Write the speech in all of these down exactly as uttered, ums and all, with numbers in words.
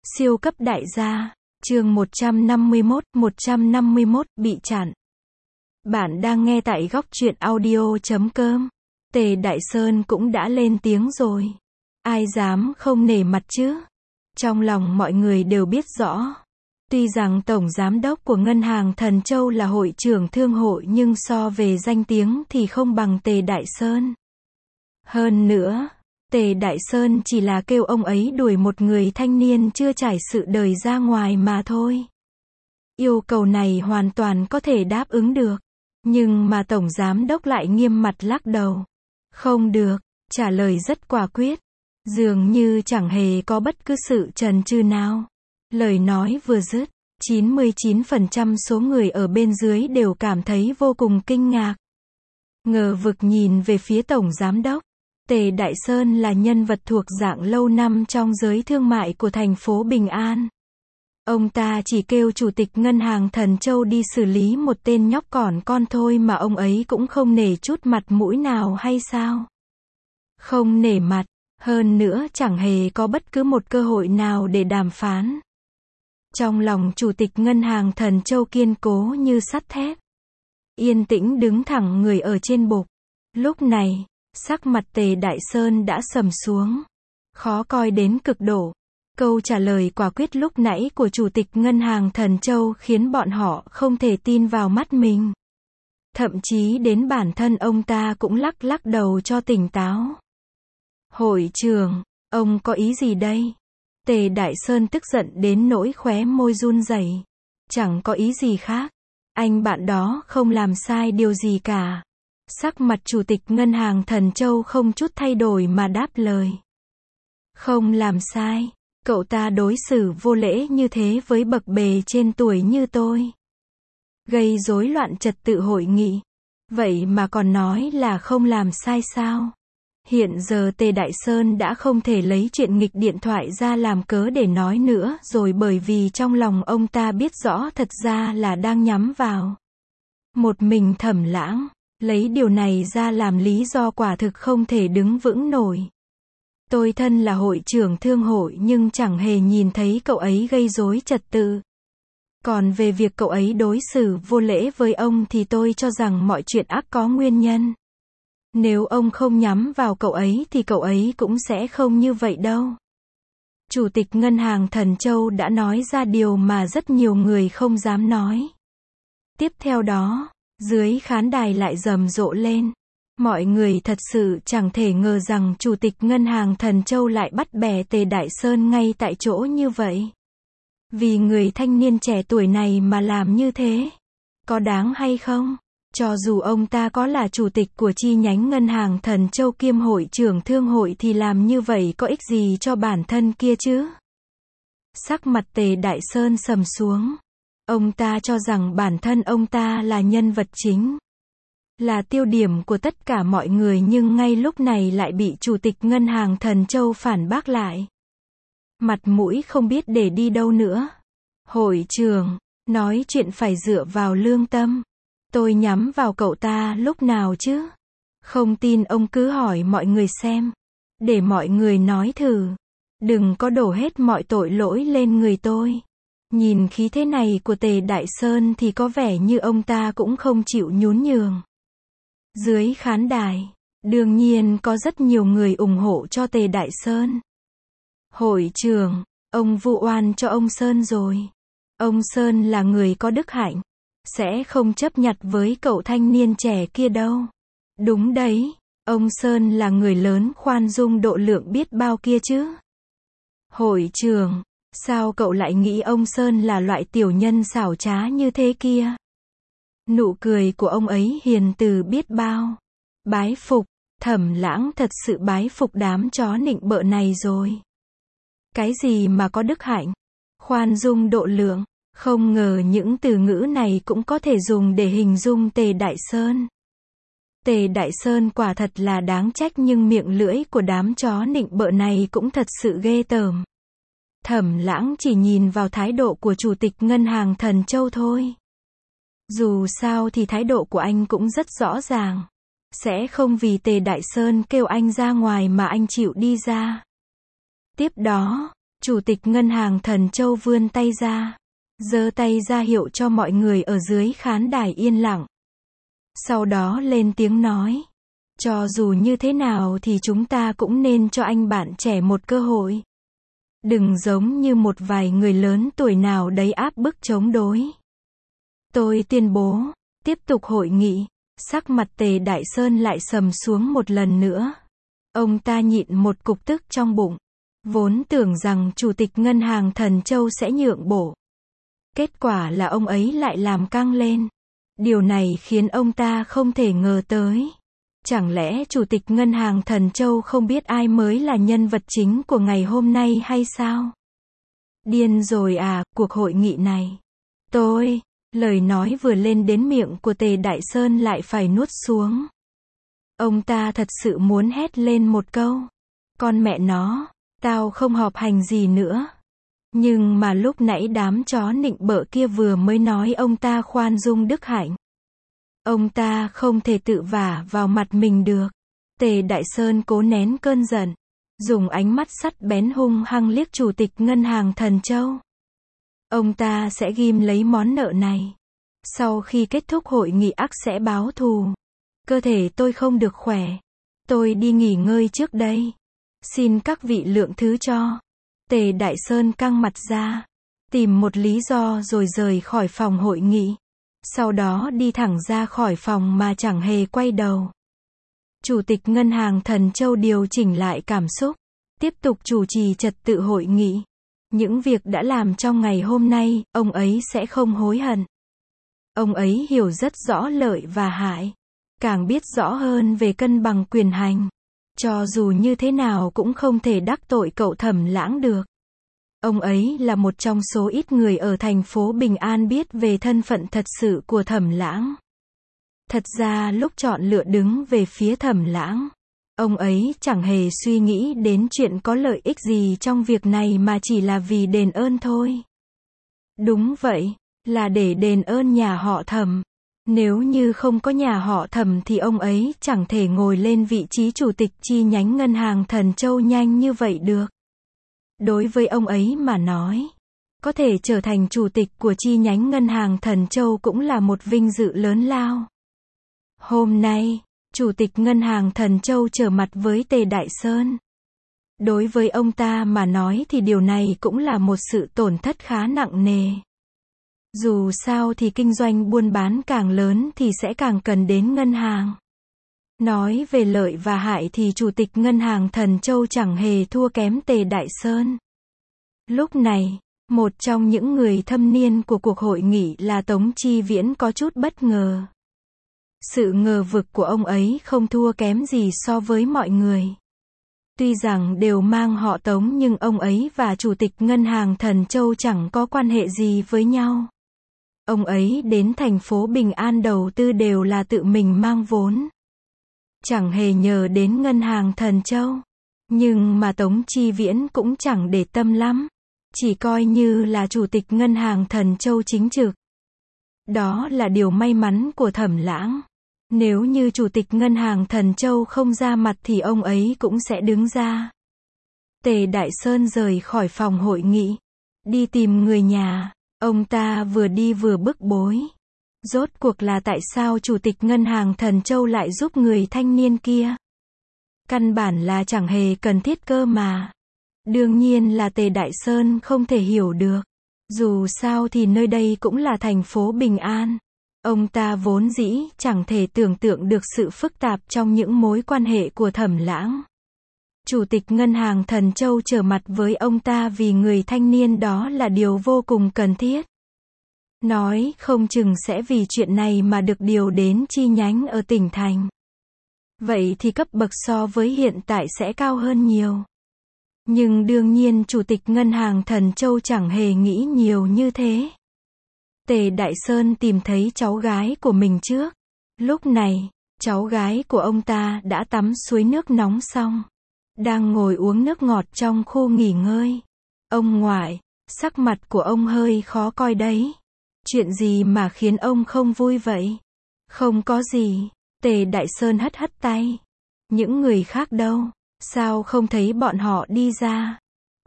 Siêu cấp đại gia, chương một trăm năm mươi mốt, một trăm năm mươi mốt, bị chặn. Bạn đang nghe tại góc truyện audio chấm com. Tề Đại Sơn cũng đã lên tiếng rồi. Ai dám không nể mặt chứ? Trong lòng mọi người đều biết rõ. Tuy rằng Tổng Giám đốc của Ngân hàng Thần Châu là hội trưởng thương hội nhưng so về danh tiếng thì không bằng Tề Đại Sơn. Hơn nữa, Tề Đại Sơn chỉ là kêu ông ấy đuổi một người thanh niên chưa trải sự đời ra ngoài mà thôi. Yêu cầu này hoàn toàn có thể đáp ứng được. Nhưng mà Tổng Giám đốc lại nghiêm mặt lắc đầu. Không được, trả lời rất quả quyết. Dường như chẳng hề có bất cứ sự chần chừ nào. Lời nói vừa dứt, chín mươi chín phần trăm số người ở bên dưới đều cảm thấy vô cùng kinh ngạc. Ngờ vực nhìn về phía Tổng Giám đốc. Tề Đại Sơn là nhân vật thuộc dạng lâu năm trong giới thương mại của thành phố Bình An. Ông ta chỉ kêu Chủ tịch Ngân hàng Thần Châu đi xử lý một tên nhóc còn con thôi mà ông ấy cũng không nể chút mặt mũi nào hay sao? Không nể mặt, hơn nữa chẳng hề có bất cứ một cơ hội nào để đàm phán. Trong lòng Chủ tịch Ngân hàng Thần Châu kiên cố như sắt thép. Yên tĩnh đứng thẳng người ở trên bục. Lúc này, sắc mặt Tề Đại Sơn đã sầm xuống. Khó coi đến cực độ. Câu trả lời quả quyết lúc nãy của Chủ tịch Ngân hàng Thần Châu khiến bọn họ không thể tin vào mắt mình. Thậm chí đến bản thân ông ta cũng lắc lắc đầu cho tỉnh táo. Hội trưởng, ông có ý gì đây? Tề Đại Sơn tức giận đến nỗi khóe môi run rẩy. Chẳng có ý gì khác. Anh bạn đó không làm sai điều gì cả. Sắc mặt Chủ tịch Ngân hàng Thần Châu không chút thay đổi mà đáp lời. Không làm sai. Cậu ta đối xử vô lễ như thế với bậc bề trên tuổi như tôi. Gây rối loạn trật tự hội nghị. Vậy mà còn nói là không làm sai sao? Hiện giờ Tề Đại Sơn đã không thể lấy chuyện nghịch điện thoại ra làm cớ để nói nữa rồi, bởi vì trong lòng ông ta biết rõ thật ra là đang nhắm vào một mình Thẩm Lãng. Lấy điều này ra làm lý do quả thực không thể đứng vững nổi. Tôi thân là hội trưởng thương hội nhưng chẳng hề nhìn thấy cậu ấy gây rối trật tự. Còn về việc cậu ấy đối xử vô lễ với ông thì tôi cho rằng mọi chuyện ắt có nguyên nhân. Nếu ông không nhắm vào cậu ấy thì cậu ấy cũng sẽ không như vậy đâu. Chủ tịch Ngân hàng Thần Châu đã nói ra điều mà rất nhiều người không dám nói. Tiếp theo đó, dưới khán đài lại rầm rộ lên. Mọi người thật sự chẳng thể ngờ rằng Chủ tịch Ngân hàng Thần Châu lại bắt bẻ Tề Đại Sơn ngay tại chỗ như vậy. Vì người thanh niên trẻ tuổi này mà làm như thế, có đáng hay không? Cho dù ông ta có là chủ tịch của chi nhánh Ngân hàng Thần Châu kiêm hội trưởng thương hội thì làm như vậy có ích gì cho bản thân kia chứ? Sắc mặt Tề Đại Sơn sầm xuống. Ông ta cho rằng bản thân ông ta là nhân vật chính, là tiêu điểm của tất cả mọi người, nhưng ngay lúc này lại bị Chủ tịch Ngân hàng Thần Châu phản bác lại. Mặt mũi không biết để đi đâu nữa. Hội trưởng, nói chuyện phải dựa vào lương tâm. Tôi nhắm vào cậu ta lúc nào chứ? Không tin ông cứ hỏi mọi người xem. Để mọi người nói thử. Đừng có đổ hết mọi tội lỗi lên người tôi. Nhìn khí thế này của Tề Đại Sơn thì có vẻ như ông ta cũng không chịu nhún nhường. Dưới khán đài, đương nhiên có rất nhiều người ủng hộ cho Tề Đại Sơn. Hội trưởng, ông vu oan cho ông Sơn rồi. Ông Sơn là người có đức hạnh, sẽ không chấp nhặt với cậu thanh niên trẻ kia đâu. Đúng đấy, ông Sơn là người lớn khoan dung độ lượng biết bao kia chứ. Hội trưởng, sao cậu lại nghĩ ông Sơn là loại tiểu nhân xảo trá như thế kia? Nụ cười của ông ấy hiền từ biết bao. Bái phục, Thẩm Lãng thật sự bái phục đám chó nịnh bợ này rồi. Cái gì mà có đức hạnh, khoan dung độ lượng, không ngờ những từ ngữ này cũng có thể dùng để hình dung Tề Đại Sơn. Tề Đại Sơn quả thật là đáng trách, nhưng miệng lưỡi của đám chó nịnh bợ này cũng thật sự ghê tởm. Thẩm Lãng chỉ nhìn vào thái độ của Chủ tịch Ngân hàng Thần Châu thôi. Dù sao thì thái độ của anh cũng rất rõ ràng. Sẽ không vì Tề Đại Sơn kêu anh ra ngoài mà anh chịu đi ra. Tiếp đó, Chủ tịch ngân hàng Thần Châu vươn tay ra, giơ tay ra hiệu cho mọi người ở dưới khán đài yên lặng. Sau đó lên tiếng nói, cho dù như thế nào thì chúng ta cũng nên cho anh bạn trẻ một cơ hội. Đừng giống như một vài người lớn tuổi nào đấy áp bức chống đối. Tôi tuyên bố, tiếp tục hội nghị. Sắc mặt Tề Đại Sơn lại sầm xuống một lần nữa. Ông ta nhịn một cục tức trong bụng. Vốn tưởng rằng Chủ tịch Ngân hàng Thần Châu sẽ nhượng bộ. Kết quả là ông ấy lại làm căng lên. Điều này khiến ông ta không thể ngờ tới. Chẳng lẽ Chủ tịch Ngân hàng Thần Châu không biết ai mới là nhân vật chính của ngày hôm nay hay sao? Điên rồi à, cuộc hội nghị này. Tôi, lời nói vừa lên đến miệng của Tề Đại Sơn lại phải nuốt xuống. Ông ta thật sự muốn hét lên một câu. Con mẹ nó, tao không họp hành gì nữa. Nhưng mà lúc nãy đám chó nịnh bợ kia vừa mới nói ông ta khoan dung đức hạnh. Ông ta không thể tự vả vào mặt mình được. Tề Đại Sơn cố nén cơn giận, dùng ánh mắt sắt bén hung hăng liếc Chủ tịch Ngân hàng Thần Châu. Ông ta sẽ ghim lấy món nợ này. Sau khi kết thúc hội nghị ắt sẽ báo thù. Cơ thể tôi không được khỏe. Tôi đi nghỉ ngơi trước đây. Xin các vị lượng thứ cho. Tề Đại Sơn căng mặt ra, tìm một lý do rồi rời khỏi phòng hội nghị. Sau đó đi thẳng ra khỏi phòng mà chẳng hề quay đầu. Chủ tịch Ngân hàng Thần Châu điều chỉnh lại cảm xúc, tiếp tục chủ trì trật tự hội nghị. Những việc đã làm trong ngày hôm nay, ông ấy sẽ không hối hận. Ông ấy hiểu rất rõ lợi và hại, càng biết rõ hơn về cân bằng quyền hành. Cho dù như thế nào cũng không thể đắc tội cậu Thẩm Lãng được. Ông ấy là một trong số ít người ở thành phố Bình An biết về thân phận thật sự của Thẩm Lãng. Thật ra lúc chọn lựa đứng về phía Thẩm Lãng, ông ấy chẳng hề suy nghĩ đến chuyện có lợi ích gì trong việc này mà chỉ là vì đền ơn thôi. Đúng vậy, là để đền ơn nhà họ Thẩm. Nếu như không có nhà họ Thẩm thì ông ấy chẳng thể ngồi lên vị trí chủ tịch chi nhánh Ngân hàng Thần Châu nhanh như vậy được. Đối với ông ấy mà nói, có thể trở thành chủ tịch của chi nhánh Ngân hàng Thần Châu cũng là một vinh dự lớn lao. Hôm nay, Chủ tịch Ngân hàng Thần Châu trở mặt với Tề Đại Sơn. Đối với ông ta mà nói thì điều này cũng là một sự tổn thất khá nặng nề. Dù sao thì kinh doanh buôn bán càng lớn thì sẽ càng cần đến ngân hàng. Nói về lợi và hại thì Chủ tịch Ngân hàng Thần Châu chẳng hề thua kém Tề Đại Sơn. Lúc này, một trong những người thâm niên của cuộc hội nghị là Tống Chi Viễn có chút bất ngờ. Sự ngờ vực của ông ấy không thua kém gì so với mọi người. Tuy rằng đều mang họ Tống nhưng ông ấy và Chủ tịch Ngân hàng Thần Châu chẳng có quan hệ gì với nhau. Ông ấy đến thành phố Bình An đầu tư đều là tự mình mang vốn. Chẳng hề nhờ đến Ngân hàng Thần Châu. Nhưng mà Tống Chi Viễn cũng chẳng để tâm lắm. Chỉ coi như là Chủ tịch Ngân hàng Thần Châu chính trực. Đó là điều may mắn của Thẩm Lãng. Nếu như Chủ tịch Ngân hàng Thần Châu không ra mặt thì ông ấy cũng sẽ đứng ra. Tề Đại Sơn rời khỏi phòng hội nghị, đi tìm người nhà. Ông ta vừa đi vừa bức bối. Rốt cuộc là tại sao Chủ tịch Ngân hàng Thần Châu lại giúp người thanh niên kia? Căn bản là chẳng hề cần thiết cơ mà. Đương nhiên là Tề Đại Sơn không thể hiểu được. Dù sao thì nơi đây cũng là thành phố Bình An. Ông ta vốn dĩ chẳng thể tưởng tượng được sự phức tạp trong những mối quan hệ của Thẩm Lãng. Chủ tịch Ngân hàng Thần Châu trở mặt với ông ta vì người thanh niên đó là điều vô cùng cần thiết. Nói không chừng sẽ vì chuyện này mà được điều đến chi nhánh ở tỉnh thành. Vậy thì cấp bậc so với hiện tại sẽ cao hơn nhiều. Nhưng đương nhiên Chủ tịch Ngân hàng Thần Châu chẳng hề nghĩ nhiều như thế. Tề Đại Sơn tìm thấy cháu gái của mình trước. Lúc này, cháu gái của ông ta đã tắm suối nước nóng xong. Đang ngồi uống nước ngọt trong khu nghỉ ngơi. Ông ngoại, sắc mặt của ông hơi khó coi đấy. Chuyện gì mà khiến ông không vui vậy? Không có gì. Tề Đại Sơn hất hất tay. Những người khác đâu? Sao không thấy bọn họ đi ra?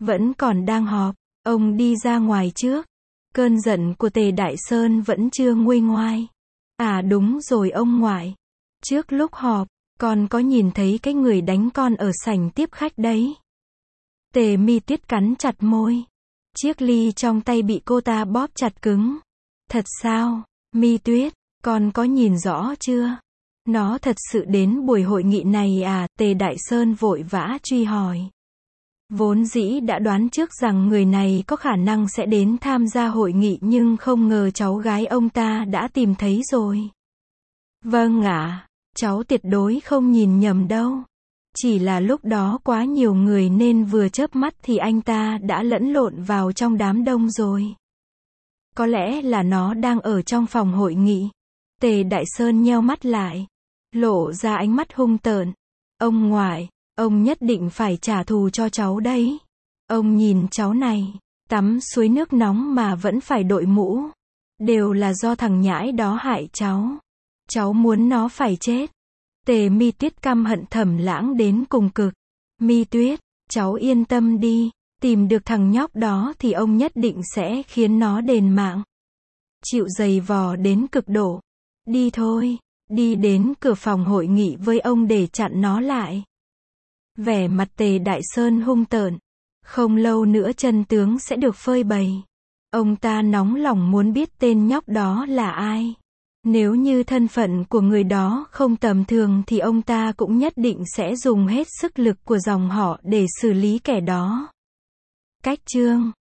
Vẫn còn đang họp, ông đi ra ngoài trước. Cơn giận của Tề Đại Sơn vẫn chưa nguôi ngoai. À đúng rồi ông ngoại. Trước lúc họp, con có nhìn thấy cái người đánh con ở sảnh tiếp khách đấy. Tề Mi Tuyết cắn chặt môi. Chiếc ly trong tay bị cô ta bóp chặt cứng. Thật sao, Mi Tuyết, con có nhìn rõ chưa? Nó thật sự đến buổi hội nghị này à? Tề Đại Sơn vội vã truy hỏi. Vốn dĩ đã đoán trước rằng người này có khả năng sẽ đến tham gia hội nghị nhưng không ngờ cháu gái ông ta đã tìm thấy rồi. Vâng ạ, cháu tuyệt đối không nhìn nhầm đâu. Chỉ là lúc đó quá nhiều người nên vừa chớp mắt thì anh ta đã lẫn lộn vào trong đám đông rồi. Có lẽ là nó đang ở trong phòng hội nghị. Tề Đại Sơn nheo mắt lại, lộ ra ánh mắt hung tợn. Ông ngoại, ông nhất định phải trả thù cho cháu đấy. Ông nhìn cháu này, tắm suối nước nóng mà vẫn phải đội mũ. Đều là do thằng nhãi đó hại cháu. Cháu muốn nó phải chết. Tề Mi Tuyết căm hận Thẩm Lãng đến cùng cực. Mi Tuyết, cháu yên tâm đi. Tìm được thằng nhóc đó thì ông nhất định sẽ khiến nó đền mạng. Chịu giày vò đến cực độ. Đi thôi, đi đến cửa phòng hội nghị với ông để chặn nó lại. Vẻ mặt Tề Đại Sơn hung tợn. Không lâu nữa chân tướng sẽ được phơi bày. Ông ta nóng lòng muốn biết tên nhóc đó là ai. Nếu như thân phận của người đó không tầm thường thì ông ta cũng nhất định sẽ dùng hết sức lực của dòng họ để xử lý kẻ đó. Cách chương